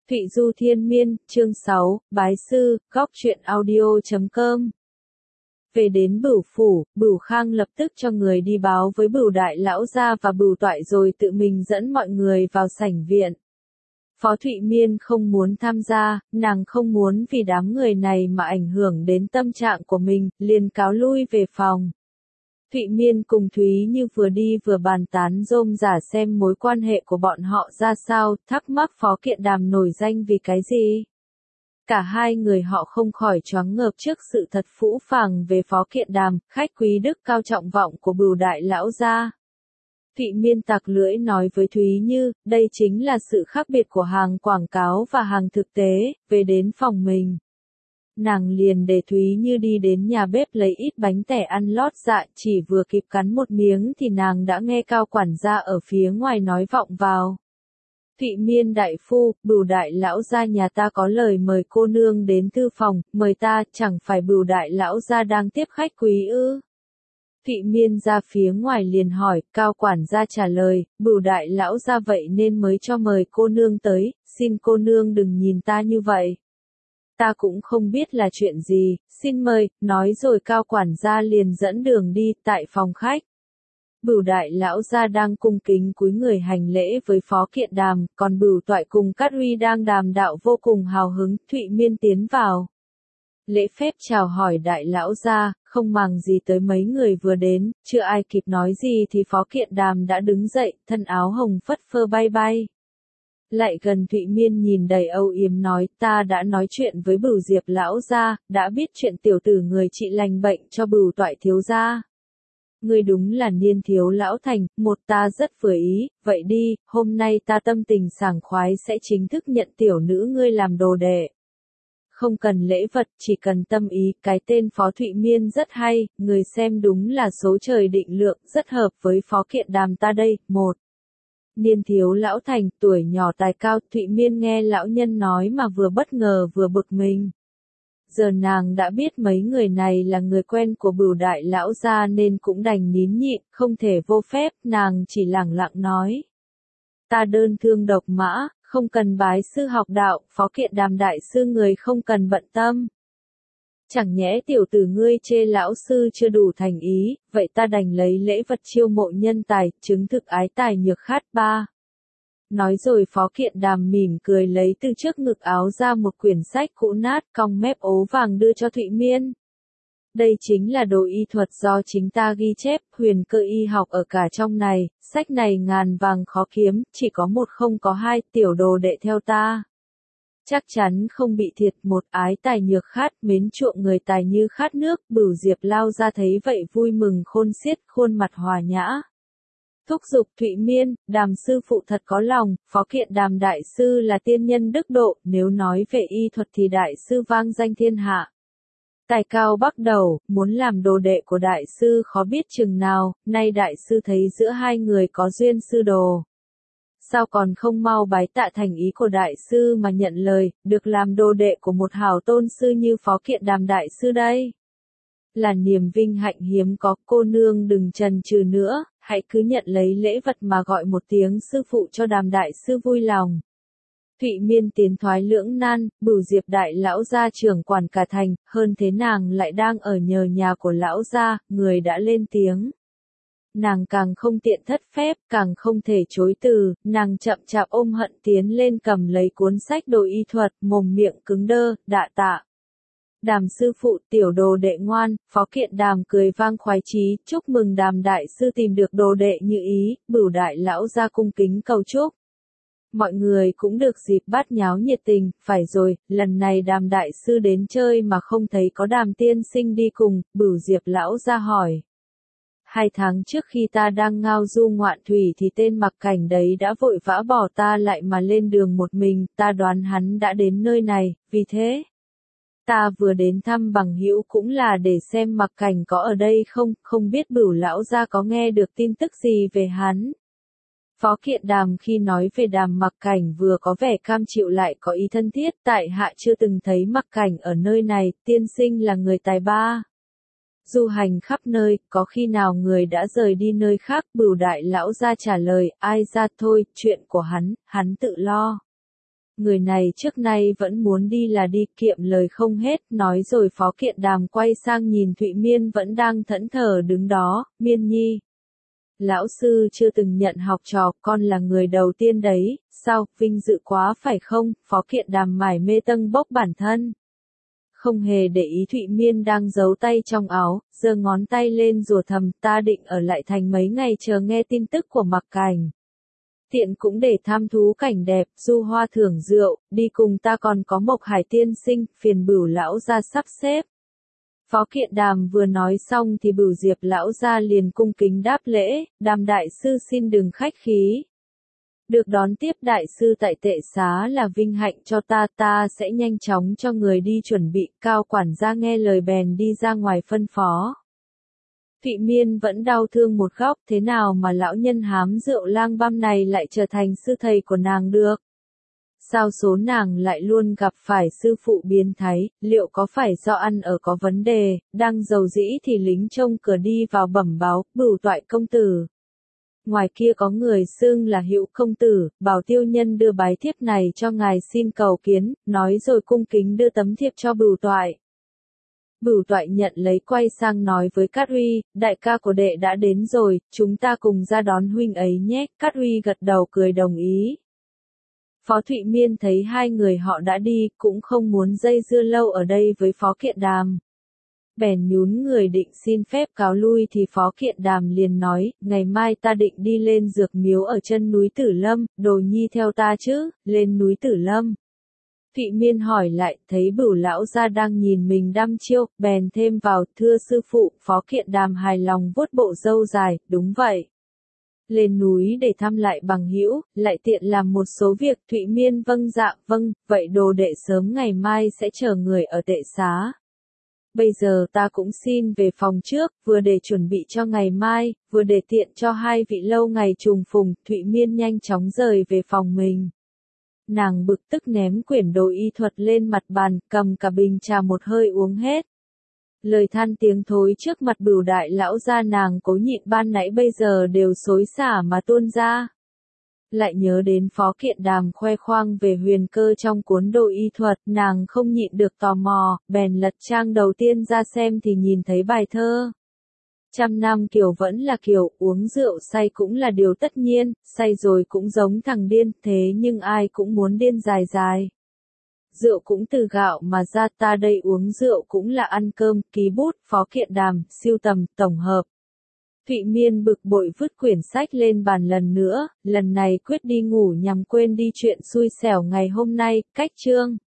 Thụy Du Thiên Miên, chương 6, Bái Sư, góc truyện audio.com. Về đến Bửu Phủ, Bửu Khang lập tức cho người đi báo với Bửu Đại Lão gia và Bửu Toại rồi tự mình dẫn mọi người vào sảnh viện. Phó Thụy Miên không muốn tham gia, nàng không muốn vì đám người này mà ảnh hưởng đến tâm trạng của mình, liền cáo lui về phòng. Thụy Miên cùng Thúy Như vừa đi vừa bàn tán rôm rả xem mối quan hệ của bọn họ ra sao, thắc mắc Phó Kiện Đàm nổi danh vì cái gì. Cả hai người họ không khỏi choáng ngợp trước sự thật phũ phàng về Phó Kiện Đàm, khách quý đức cao trọng vọng của Bửu Đại Lão gia. Thụy Miên tặc lưỡi nói với Thúy Như, đây chính là sự khác biệt của hàng quảng cáo và hàng thực tế, về đến phòng mình. Nàng liền để Thúy Như đi đến nhà bếp lấy ít bánh tẻ ăn lót dạ, chỉ vừa kịp cắn một miếng thì nàng đã nghe Cao quản gia ở phía ngoài nói vọng vào. Thụy Miên đại phu, Bửu Đại Lão gia nhà ta có lời mời cô nương đến thư phòng, mời ta, chẳng phải Bửu Đại Lão gia đang tiếp khách quý ư? Thụy Miên ra phía ngoài liền hỏi, Cao quản gia trả lời, Bửu Đại Lão gia vậy nên mới cho mời cô nương tới, xin cô nương đừng nhìn ta như vậy. Ta cũng không biết là chuyện gì, xin mời, nói rồi Cao quản gia liền dẫn đường đi, tại phòng khách. Bửu Đại Lão gia đang cung kính cúi người hành lễ với Phó Kiện Đàm, còn Bửu Toại cùng Cát Huy đang đàm đạo vô cùng hào hứng, Thụy Miên tiến vào. Lễ phép chào hỏi Đại Lão gia, không màng gì tới mấy người vừa đến, chưa ai kịp nói gì thì Phó Kiện Đàm đã đứng dậy, thân áo hồng phất phơ bay bay. Lại gần Thụy Miên nhìn đầy âu yếm nói, ta đã nói chuyện với Bửu Diệp Lão gia, đã biết chuyện tiểu tử người trị lành bệnh cho Bửu Toại thiếu gia. Ngươi đúng là niên thiếu lão thành, một ta rất vừa ý, vậy đi, hôm nay ta tâm tình sảng khoái sẽ chính thức nhận tiểu nữ ngươi làm đồ đệ. Không cần lễ vật, chỉ cần tâm ý, cái tên Phó Thụy Miên rất hay, người xem đúng là số trời định lượng, rất hợp với Phó Kiện Đàm ta đây. Một, niên thiếu lão thành, tuổi nhỏ tài cao, Thụy Miên nghe lão nhân nói mà vừa bất ngờ vừa bực mình. Giờ nàng đã biết mấy người này là người quen của Bửu Đại Lão gia nên cũng đành nín nhịn, không thể vô phép, nàng chỉ lẳng lặng nói. Ta đơn thương độc mã, không cần bái sư học đạo, Phó Kiện Đàm đại sư người không cần bận tâm. Chẳng nhẽ tiểu tử ngươi chê lão sư chưa đủ thành ý, vậy ta đành lấy lễ vật chiêu mộ nhân tài, chứng thực ái tài nhược khát ba. Nói rồi Phó Kiện Đàm mỉm cười lấy từ trước ngực áo ra một quyển sách cũ nát cong mép ố vàng đưa cho Thụy Miên. Đây chính là đồ y thuật do chính ta ghi chép, huyền cơ y học ở cả trong này, sách này ngàn vàng khó kiếm, chỉ có một không có hai, tiểu đồ đệ theo ta. Chắc chắn không bị thiệt, một ái tài nhược khát, mến chuộng người tài như khát nước, Bửu Diệp Lao ra thấy vậy vui mừng khôn xiết, khuôn mặt hòa nhã. Thúc giục Thụy Miên, Đàm sư phụ thật có lòng, Phó Kiện Đàm đại sư là tiên nhân đức độ, nếu nói về y thuật thì đại sư vang danh thiên hạ. Tài cao bắc đầu, muốn làm đồ đệ của đại sư khó biết chừng nào, nay đại sư thấy giữa hai người có duyên sư đồ. Sao còn không mau bái tạ thành ý của đại sư mà nhận lời, được làm đồ đệ của một hảo tôn sư như Phó Kiện Đàm đại sư đây? Là niềm vinh hạnh hiếm có, cô nương đừng chần chừ nữa, hãy cứ nhận lấy lễ vật mà gọi một tiếng sư phụ cho Đàm đại sư vui lòng. Thụy Miên tiến thoái lưỡng nan, Bửu Diệp Đại Lão gia trưởng quản cả thành, hơn thế nàng lại đang ở nhờ nhà của lão gia, người đã lên tiếng. Nàng càng không tiện thất phép, càng không thể chối từ, nàng chậm chạp ôm hận tiến lên cầm lấy cuốn sách đồ y thuật, mồm miệng cứng đơ, đạ tạ. Đàm sư phụ, tiểu đồ đệ ngoan, Phó Kiện Đàm cười vang khoái chí, chúc mừng Đàm đại sư tìm được đồ đệ như ý, Bửu Đại Lão gia cung kính cầu chúc. Mọi người cũng được dịp bát nháo nhiệt tình, phải rồi, lần này Đàm đại sư đến chơi mà không thấy có Đàm tiên sinh đi cùng, Bửu Diệp Lão gia hỏi. 2 tháng trước khi ta đang ngao du ngoạn thủy thì tên Mặc Cảnh đấy đã vội vã bỏ ta lại mà lên đường một mình, ta đoán hắn đã đến nơi này, vì thế. Ta vừa đến thăm bằng hữu cũng là để xem Mặc Cảnh có ở đây không, không biết Bửu Lão gia có nghe được tin tức gì về hắn. Phó Kiện Đàm khi nói về Đàm Mặc Cảnh vừa có vẻ cam chịu lại có ý thân thiết, tại hạ chưa từng thấy Mặc Cảnh ở nơi này, tiên sinh là người tài ba. Du hành khắp nơi, có khi nào người đã rời đi nơi khác, Bửu Đại Lão gia trả lời, ai ra thôi, chuyện của hắn tự lo. Người này trước nay vẫn muốn đi là đi, kiệm lời không hết, nói rồi Phó Kiện Đàm quay sang nhìn Thụy Miên vẫn đang thẫn thờ đứng đó, Miên Nhi. Lão sư chưa từng nhận học trò, con là người đầu tiên đấy, sao, vinh dự quá phải không, Phó Kiện Đàm mải mê tâng bốc bản thân. Không hề để ý Thụy Miên đang giấu tay trong áo, giơ ngón tay lên rủa thầm, ta định ở lại thành mấy ngày chờ nghe tin tức của Mặc Cảnh. Tiện cũng để tham thú cảnh đẹp, du hoa thưởng rượu, đi cùng ta còn có Mộc Hải tiên sinh, phiền Bửu lão gia sắp xếp. Phó Kiện Đàm vừa nói xong thì Bửu Diệp lão gia liền cung kính đáp lễ, Đàm đại sư xin đừng khách khí. Được đón tiếp đại sư tại tệ xá là vinh hạnh cho ta sẽ nhanh chóng cho người đi chuẩn bị, Cao quản gia nghe lời bèn đi ra ngoài phân phó. Thụy Miên vẫn đau thương một góc, thế nào mà lão nhân hám rượu lang băm này lại trở thành sư thầy của nàng được? Sao số nàng lại luôn gặp phải sư phụ biến thái, liệu có phải do ăn ở có vấn đề, đang giàu dĩ thì lính trông cửa đi vào bẩm báo, Bửu toại công tử. Ngoài kia có người xưng là Hữu công tử, bảo tiêu nhân đưa bái thiếp này cho ngài xin cầu kiến, nói rồi cung kính đưa tấm thiếp cho Bửu toại. Bửu toại nhận lấy quay sang nói với Cát Uy, đại ca của đệ đã đến rồi, chúng ta cùng ra đón huynh ấy nhé, Cát Uy gật đầu cười đồng ý. Phó Thụy Miên thấy hai người họ đã đi, cũng không muốn dây dưa lâu ở đây với Phó Kiện Đàm. Bèn nhún người định xin phép cáo lui thì Phó Kiện Đàm liền nói, ngày mai ta định đi lên dược miếu ở chân núi Tử Lâm, Đồ Nhi theo ta chứ, lên núi Tử Lâm. Thụy Miên hỏi lại, thấy Bửu lão gia đang nhìn mình đăm chiêu, bèn thêm vào, thưa sư phụ, Phó Kiện Đàm hài lòng vuốt bộ râu dài, đúng vậy. Lên núi để thăm lại bằng hữu, lại tiện làm một số việc, Thụy Miên vâng dạ, vâng, vậy đồ đệ sớm ngày mai sẽ chờ người ở tệ xá. Bây giờ ta cũng xin về phòng trước, vừa để chuẩn bị cho ngày mai, vừa để tiện cho hai vị lâu ngày trùng phùng, Thụy Miên nhanh chóng rời về phòng mình. Nàng bực tức ném quyển đồ y thuật lên mặt bàn, cầm cả bình trà một hơi uống hết. Lời than tiếng thối trước mặt Bửu đại lão gia nàng cố nhịn ban nãy bây giờ đều xối xả mà tuôn ra. Lại nhớ đến Phó Kiện Đàm khoe khoang về huyền cơ trong cuốn đồ y thuật, nàng không nhịn được tò mò, bèn lật trang đầu tiên ra xem thì nhìn thấy bài thơ. Trăm năm kiều vẫn là kiều, uống rượu say cũng là điều tất nhiên, say rồi cũng giống thằng điên, thế nhưng ai cũng muốn điên dài dài. Rượu cũng từ gạo mà ra, ta đây uống rượu cũng là ăn cơm, ký bút, Phó Kiện Đàm, siêu tầm, tổng hợp. Thụy Miên bực bội vứt quyển sách lên bàn lần nữa, lần này quyết đi ngủ nhằm quên đi chuyện xui xẻo ngày hôm nay, cách chương.